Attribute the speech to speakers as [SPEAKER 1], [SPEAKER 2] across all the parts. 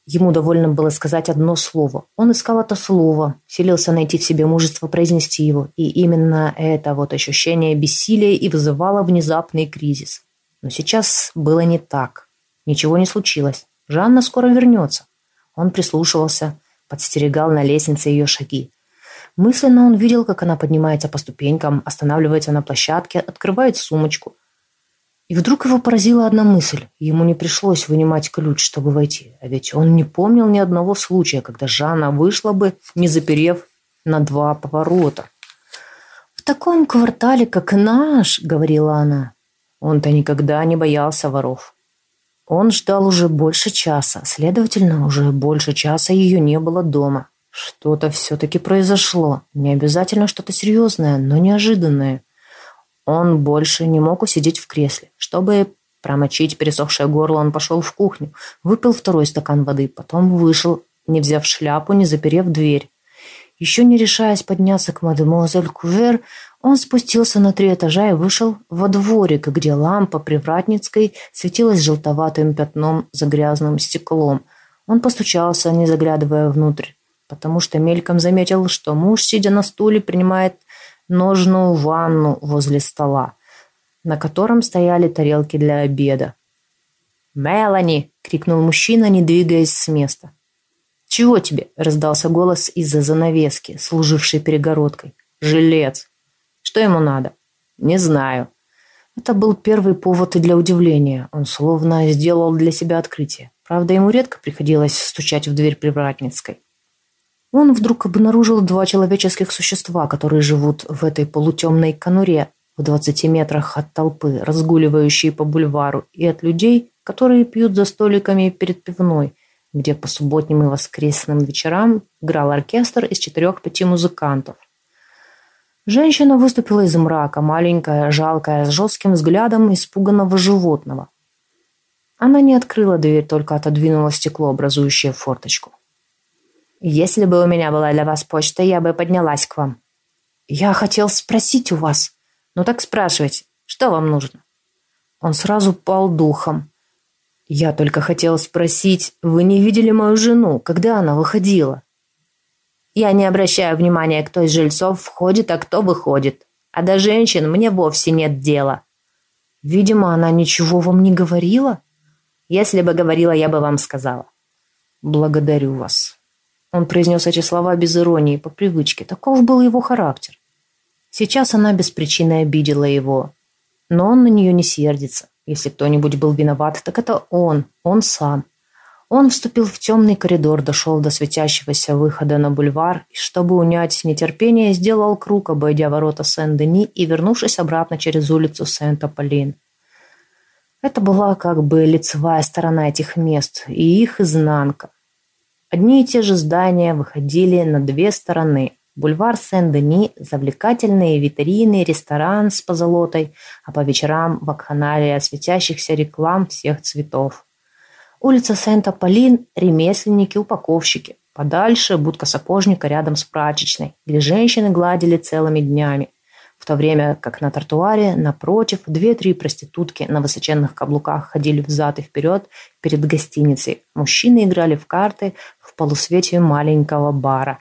[SPEAKER 1] Ему довольно было сказать одно слово. Он искал это слово, силился найти в себе мужество произнести его, и именно это вот ощущение бессилия и вызывало внезапный кризис. Но сейчас было не так. Ничего не случилось. Жанна скоро вернется. Он прислушивался, подстерегал на лестнице ее шаги. Мысленно он видел, как она поднимается по ступенькам, останавливается на площадке, открывает сумочку. И вдруг его поразила одна мысль. Ему не пришлось вынимать ключ, чтобы войти. А ведь он не помнил ни одного случая, когда Жанна вышла бы, не заперев на 2 поворота. «В таком квартале, как наш, — говорила она, — он-то никогда не боялся воров». Он ждал уже больше часа. Следовательно, уже больше часа ее не было дома. Что-то все-таки произошло. Не обязательно что-то серьезное, но неожиданное. Он больше не мог усидеть в кресле. Чтобы промочить пересохшее горло, он пошел в кухню, выпил 2 стакан воды, потом вышел, не взяв шляпу, не заперев дверь. Еще не решаясь подняться к мадемуазель Кувер, он спустился на 3 этажа и вышел во дворик, где лампа Привратницкой светилась желтоватым пятном за грязным стеклом. Он постучался, не заглядывая внутрь, потому что мельком заметил, что муж, сидя на стуле, принимает ножную ванну возле стола, на котором стояли тарелки для обеда. «Мелани!» — крикнул мужчина, не двигаясь с места. «Чего тебе?» — раздался голос из-за занавески, служившей перегородкой. «Жилец!» «Что ему надо?» «Не знаю». Это был первый повод и для удивления. Он словно сделал для себя открытие. Правда, ему редко приходилось стучать в дверь Привратницкой. Он вдруг обнаружил 2 человеческих существа, которые живут в этой полутемной конуре в 20 метрах от толпы, разгуливающей по бульвару, и от людей, которые пьют за столиками перед пивной, где по субботним и воскресным вечерам играл оркестр из 4-5 музыкантов. Женщина выступила из мрака, маленькая, жалкая, с жестким взглядом испуганного животного. Она не открыла дверь, только отодвинула стекло, образующее форточку. «Если бы у меня была для вас почта, я бы поднялась к вам». «Я хотел спросить у вас». «Ну так спрашивайте, что вам нужно?» Он сразу пал духом. «Я только хотел спросить, вы не видели мою жену, когда она выходила?» «Я не обращаю внимания, кто из жильцов входит, а кто выходит. А до женщин мне вовсе нет дела». «Видимо, она ничего вам не говорила?» «Если бы говорила, я бы вам сказала». «Благодарю вас». Он произнес эти слова без иронии, по привычке. Таков был его характер. Сейчас она без причины обидела его. Но он на нее не сердится. Если кто-нибудь был виноват, так это он сам. Он вступил в темный коридор, дошел до светящегося выхода на бульвар и, чтобы унять нетерпение, сделал круг, обойдя ворота Сен-Дени и вернувшись обратно через улицу Сент-Аполлин. Это была как бы лицевая сторона этих мест и их изнанка. Одни и те же здания выходили на 2 стороны. Бульвар Сен-Дени, завлекательные витрины, ресторан с позолотой, а по вечерам вакханалия светящихся реклам всех цветов. Улица Сент-Аполлин, ремесленники, упаковщики. Подальше будка сапожника рядом с прачечной, где женщины гладили целыми днями. В то время как на тротуаре, напротив, 2-3 проститутки на высоченных каблуках ходили взад и вперед перед гостиницей. Мужчины играли в карты в полусвете маленького бара.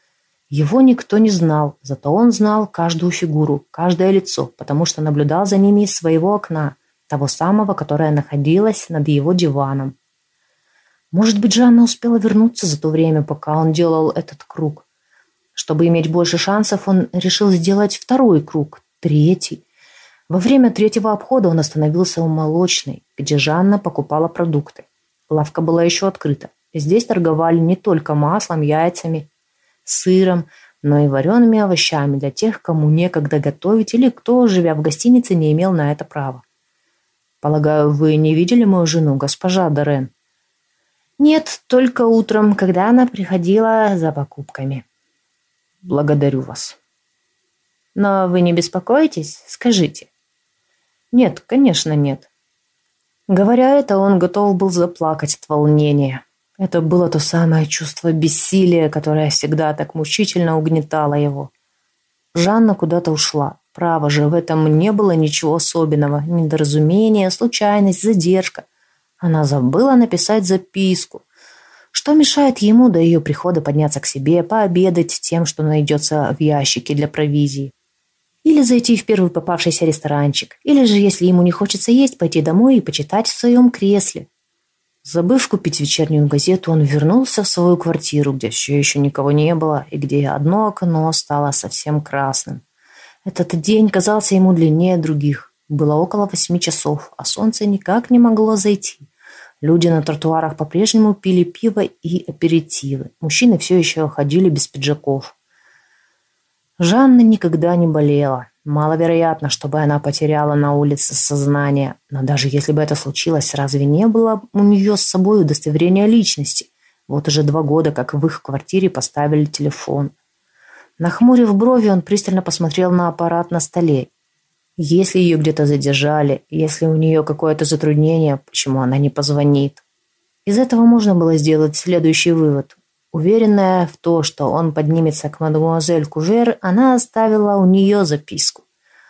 [SPEAKER 1] Его никто не знал, зато он знал каждую фигуру, каждое лицо, потому что наблюдал за ними из своего окна, того самого, которое находилось над его диваном. Может быть, Жанна успела вернуться за то время, пока он делал этот круг. Чтобы иметь больше шансов, он решил сделать 2-й круг, 3-й. Во время 3-го обхода он остановился у молочной, где Жанна покупала продукты. Лавка была еще открыта. Здесь торговали не только маслом, яйцами, сыром, но и вареными овощами для тех, кому некогда готовить или кто, живя в гостинице, не имел на это права. «Полагаю, вы не видели мою жену, госпожа Дорен?» «Нет, только утром, когда она приходила за покупками». «Благодарю вас». «Но вы не беспокоитесь? Скажите». «Нет, конечно, нет». Говоря это, он готов был заплакать от волнения. Это было то самое чувство бессилия, которое всегда так мучительно угнетало его. Жанна куда-то ушла. Право же, в этом не было ничего особенного. Недоразумение, случайность, задержка. Она забыла написать записку. Что мешает ему до ее прихода подняться к себе, пообедать тем, что найдется в ящике для провизии? Или зайти в первый попавшийся ресторанчик. Или же, если ему не хочется есть, пойти домой и почитать в своем кресле. Забыв купить вечернюю газету, он вернулся в свою квартиру, где все еще никого не было, и где одно окно стало совсем красным. Этот день казался ему длиннее других. Было около 8 часов, а солнце никак не могло зайти. Люди на тротуарах по-прежнему пили пиво и аперитивы. Мужчины все еще ходили без пиджаков. Жанна никогда не болела. Маловероятно, чтобы она потеряла на улице сознание. Но даже если бы это случилось, разве не было у нее с собой удостоверения личности? Вот уже 2 года, как в их квартире поставили телефон. Нахмурив брови, он пристально посмотрел на аппарат на столе. Если ее где-то задержали, если у нее какое-то затруднение, почему она не позвонит? Из этого можно было сделать следующий вывод. Уверенная в то, что он поднимется к мадемуазель Кувер, она оставила у нее записку.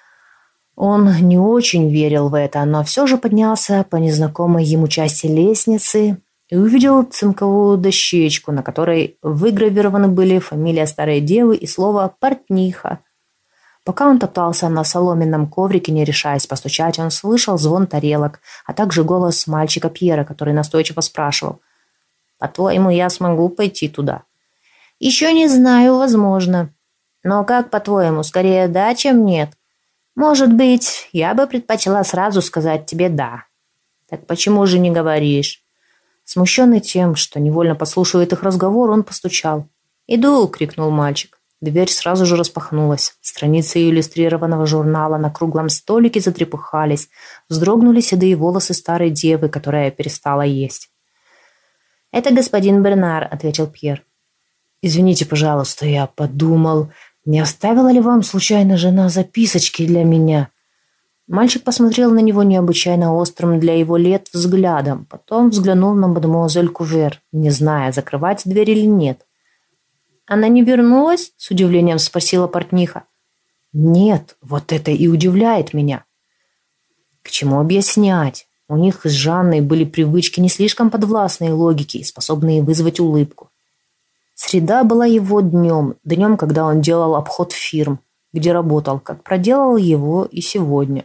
[SPEAKER 1] Он не очень верил в это, но все же поднялся по незнакомой ему части лестницы и увидел цинковую дощечку, на которой выгравированы были фамилия старой девы и слово «портниха». Пока он топтался на соломенном коврике, не решаясь постучать, он слышал звон тарелок, а также голос мальчика Пьера, который настойчиво спрашивал: «По-твоему, я смогу пойти туда?» «Еще не знаю, возможно. Но как, по-твоему, скорее да, чем нет? Может быть, я бы предпочла сразу сказать тебе «да». Так почему же не говоришь?» Смущенный тем, что невольно подслушивает их разговор, он постучал. «Иду!» — крикнул мальчик. Дверь сразу же распахнулась. Страницы иллюстрированного журнала на круглом столике затрепыхались. Вздрогнули седые волосы старой девы, которая перестала есть. «Это господин Бернар», — ответил Пьер. «Извините, пожалуйста, я подумал, не оставила ли вам случайно жена записочки для меня?» Мальчик посмотрел на него необычайно острым для его лет взглядом, потом взглянул на мадемуазель Кувер, не зная, закрывать дверь или нет. «Она не вернулась?» — с удивлением спросила портниха. «Нет, вот это и удивляет меня». К чему объяснять? У них с Жанной были привычки не слишком подвластные логике и способные вызвать улыбку. Среда была его днем, когда он делал обход фирм, где работал, как проделал его и сегодня.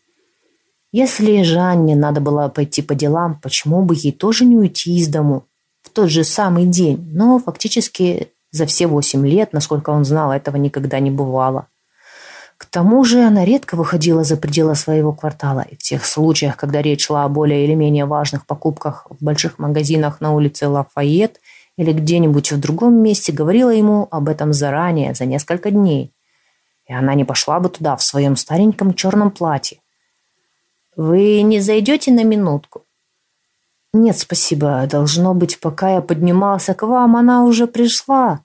[SPEAKER 1] Если Жанне надо было пойти по делам, почему бы ей тоже не уйти из дому в тот же самый день? Но фактически за все 8 лет, насколько он знал, этого никогда не бывало. К тому же она редко выходила за пределы своего квартала, и в тех случаях, когда речь шла о более или менее важных покупках в больших магазинах на улице Лафайет или где-нибудь в другом месте, говорила ему об этом заранее, за несколько дней. И она не пошла бы туда в своем стареньком черном платье. «Вы не зайдете на минутку?» «Нет, спасибо. Должно быть, пока я поднимался к вам, она уже пришла».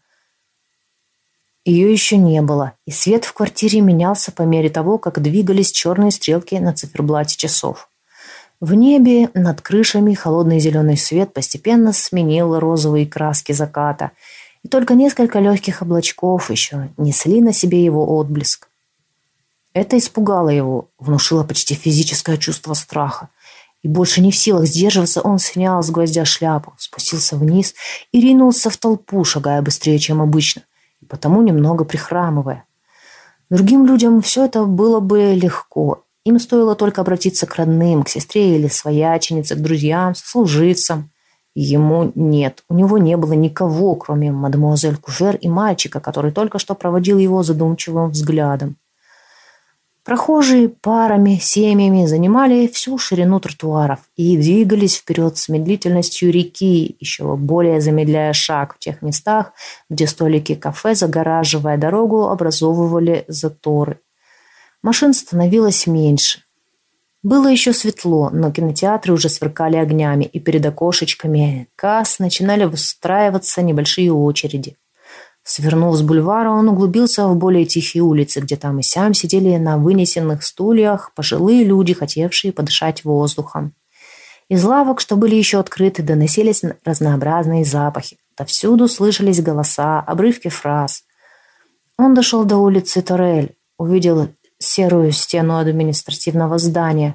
[SPEAKER 1] Ее еще не было, и свет в квартире менялся по мере того, как двигались черные стрелки на циферблате часов. В небе над крышами холодный зеленый свет постепенно сменил розовые краски заката, и только несколько легких облачков еще несли на себе его отблеск. Это испугало его, внушило почти физическое чувство страха. И больше не в силах сдерживаться, он снял с гвоздя шляпу, спустился вниз и ринулся в толпу, шагая быстрее, чем обычно, и потому немного прихрамывая. Другим людям все это было бы легко. Им стоило только обратиться к родным, к сестре или свояченице, к друзьям, сослуживцам. Ему нет. У него не было никого, кроме мадемуазель Кувер и мальчика, который только что проводил его задумчивым взглядом. Прохожие парами, семьями занимали всю ширину тротуаров и двигались вперед с медлительностью реки, еще более замедляя шаг в тех местах, где столики кафе, загораживая дорогу, образовывали заторы. Машин становилось меньше. Было еще светло, но кинотеатры уже сверкали огнями, и перед окошечками касс начинали выстраиваться небольшие очереди. Свернув с бульвара, он углубился в более тихие улицы, где там и сям сидели на вынесенных стульях пожилые люди, хотевшие подышать воздухом. Из лавок, что были еще открыты, доносились разнообразные запахи. Отовсюду слышались голоса, обрывки фраз. Он дошел до улицы Торель, увидел серую стену административного здания,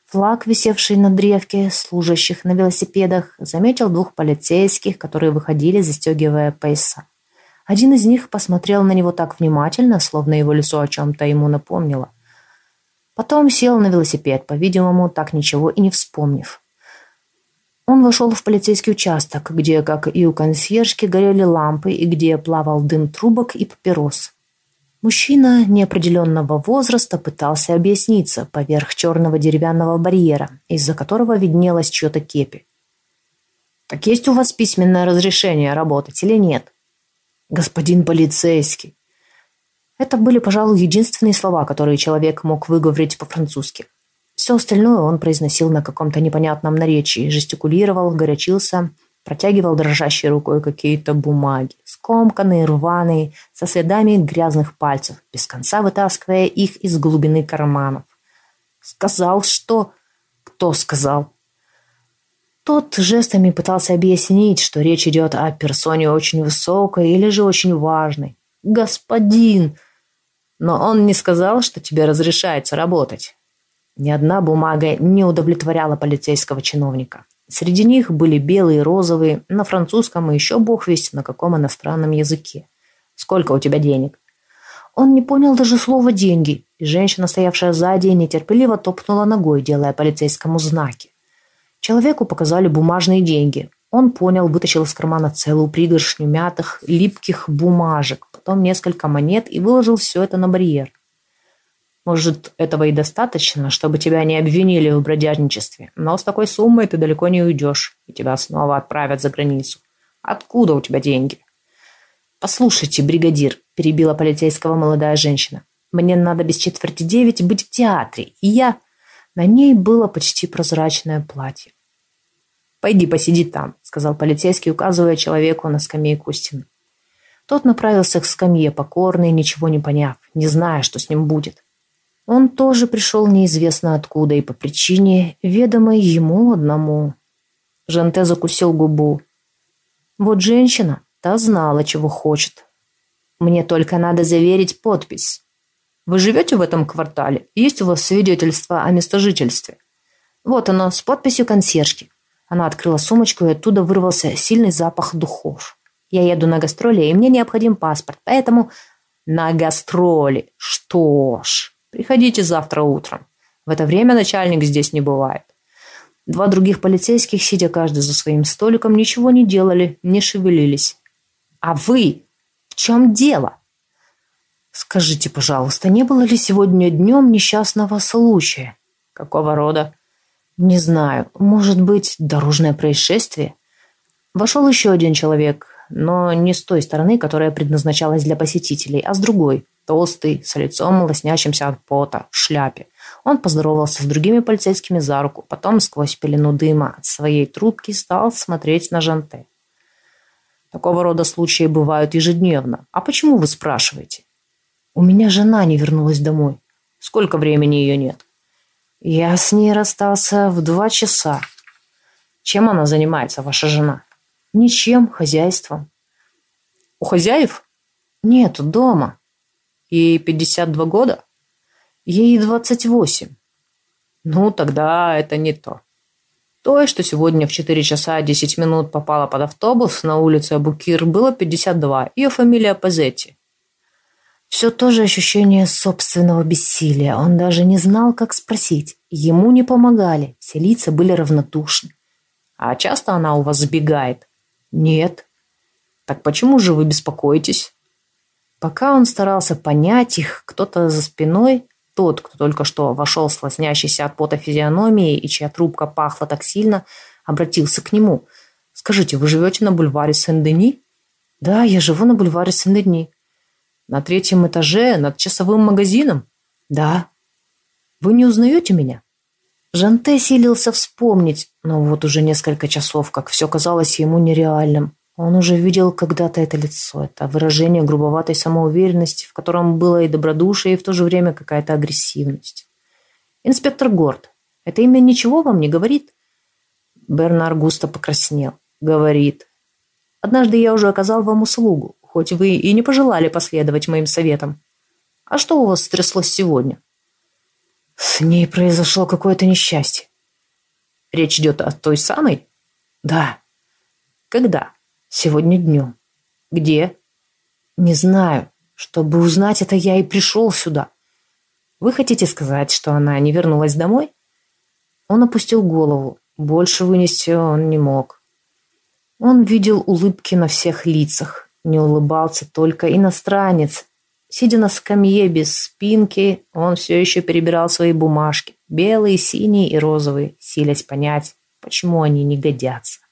[SPEAKER 1] Флаг, висевший на древке служащих на велосипедах, заметил двух полицейских, которые выходили, застегивая пояса. Один из них посмотрел на него так внимательно, словно его лицо о чем-то ему напомнило. Потом сел на велосипед, по-видимому, так ничего и не вспомнив. Он вошел в полицейский участок, где, как и у консьержки, горели лампы и где плавал дым трубок и папирос. Мужчина неопределенного возраста пытался объясниться поверх черного деревянного барьера, из-за которого виднелась чьё-то кепи. «Так есть у вас письменное разрешение работать или нет?» «Господин полицейский». Это были, пожалуй, единственные слова, которые человек мог выговорить по-французски. Все остальное он произносил на каком-то непонятном наречии, жестикулировал, горячился, протягивал дрожащей рукой какие-то бумаги, скомканные, рваные, со следами грязных пальцев, без конца вытаскивая их из глубины карманов. «Сказал, что...» «Кто сказал?» Тот жестами пытался объяснить, что речь идет о персоне очень высокой или же очень важной. «Господин!» «Но он не сказал, что тебе разрешается работать». Ни одна бумага не удовлетворяла полицейского чиновника. Среди них были белые, розовые, на французском и еще бог весть на каком иностранном языке. «Сколько у тебя денег?» Он не понял даже слова «деньги», и женщина, стоявшая сзади, нетерпеливо топнула ногой, делая полицейскому знаки. Человеку показали бумажные деньги. Он понял, вытащил из кармана целую пригоршню мятых, липких бумажек, потом несколько монет и выложил все это на барьер. «Может, этого и достаточно, чтобы тебя не обвинили в бродяжничестве, но с такой суммой ты далеко не уйдешь, и тебя снова отправят за границу. Откуда у тебя деньги?» «Послушайте, бригадир», – перебила полицейского молодая женщина, – «мне надо без 8:45 быть в театре, и я...» На ней было почти прозрачное платье. «Пойди посиди там», – сказал полицейский, указывая человеку на скамейку у стены. Тот направился к скамье, покорный, ничего не поняв, не зная, что с ним будет. Он тоже пришел неизвестно откуда и по причине, ведомой ему одному. Жанте закусил губу. Вот женщина, та знала, чего хочет. «Мне только надо заверить подпись. Вы живете в этом квартале? Есть у вас свидетельство о местожительстве?» «Вот оно, с подписью консьержки». Она открыла сумочку, и оттуда вырвался сильный запах духов. «Я еду на гастроли, и мне необходим паспорт, поэтому...» «На гастроли? Что ж, приходите завтра утром. В это время начальник здесь не бывает». Два других полицейских, сидя каждый за своим столиком, ничего не делали, не шевелились. «А вы? В чем дело?» «Скажите, пожалуйста, не было ли сегодня днем несчастного случая?» «Какого рода?» «Не знаю. Может быть, дорожное происшествие?» Вошел еще один человек, но не с той стороны, которая предназначалась для посетителей, а с другой. Толстый, с лицом, лоснящимся от пота, в шляпе. Он поздоровался с другими полицейскими за руку, потом сквозь пелену дыма от своей трубки стал смотреть на Жанте. «Такого рода случаи бывают ежедневно. А почему вы спрашиваете?» «У меня жена не вернулась домой». «Сколько времени ее нет?» «Я с ней расстался в 2 часа». «Чем она занимается, ваша жена?» «Ничем, хозяйством». «У хозяев?» «Нет, дома». «Ей 52 года?» «Ей 28». «Ну, тогда это не то». Той, что сегодня в 4 часа 10 минут попала под автобус на улице Абукир, было 52. Ее фамилия Пазетти. Все то же ощущение собственного бессилия. Он даже не знал, как спросить. Ему не помогали. Все лица были равнодушны. «А часто она у вас сбегает?» «Нет». «Так почему же вы беспокоитесь?» Пока он старался понять их, кто-то за спиной, тот, кто только что вошел с лоснящейся от пота физиономией и чья трубка пахла так сильно, обратился к нему. «Скажите, вы живете на бульваре Сен-Дени?» «Да, я живу на бульваре Сен-Дени». «На 3-м этаже, над часовым магазином?» «Да». «Вы не узнаете меня?» Жанте силился вспомнить, но вот уже несколько часов, как все казалось ему нереальным. Он уже видел когда-то это лицо, это выражение грубоватой самоуверенности, в котором было и добродушие, и в то же время какая-то агрессивность. «Инспектор Горд, это имя ничего вам не говорит?» Бернар густо покраснел. «Говорит. Однажды я уже оказал вам услугу, хоть вы и не пожелали последовать моим советам. А что у вас стряслось сегодня?» С ней произошло какое-то несчастье. Речь идет о той самой? Да. Когда? Сегодня днем. Где? Не знаю. Чтобы узнать это, я и пришел сюда. Вы хотите сказать, что она не вернулась домой? Он опустил голову. Больше вынести он не мог. Он видел улыбки на всех лицах. Не улыбался только иностранец. Сидя на скамье без спинки, он все еще перебирал свои бумажки. Белые, синие и розовые, силясь понять, почему они не годятся.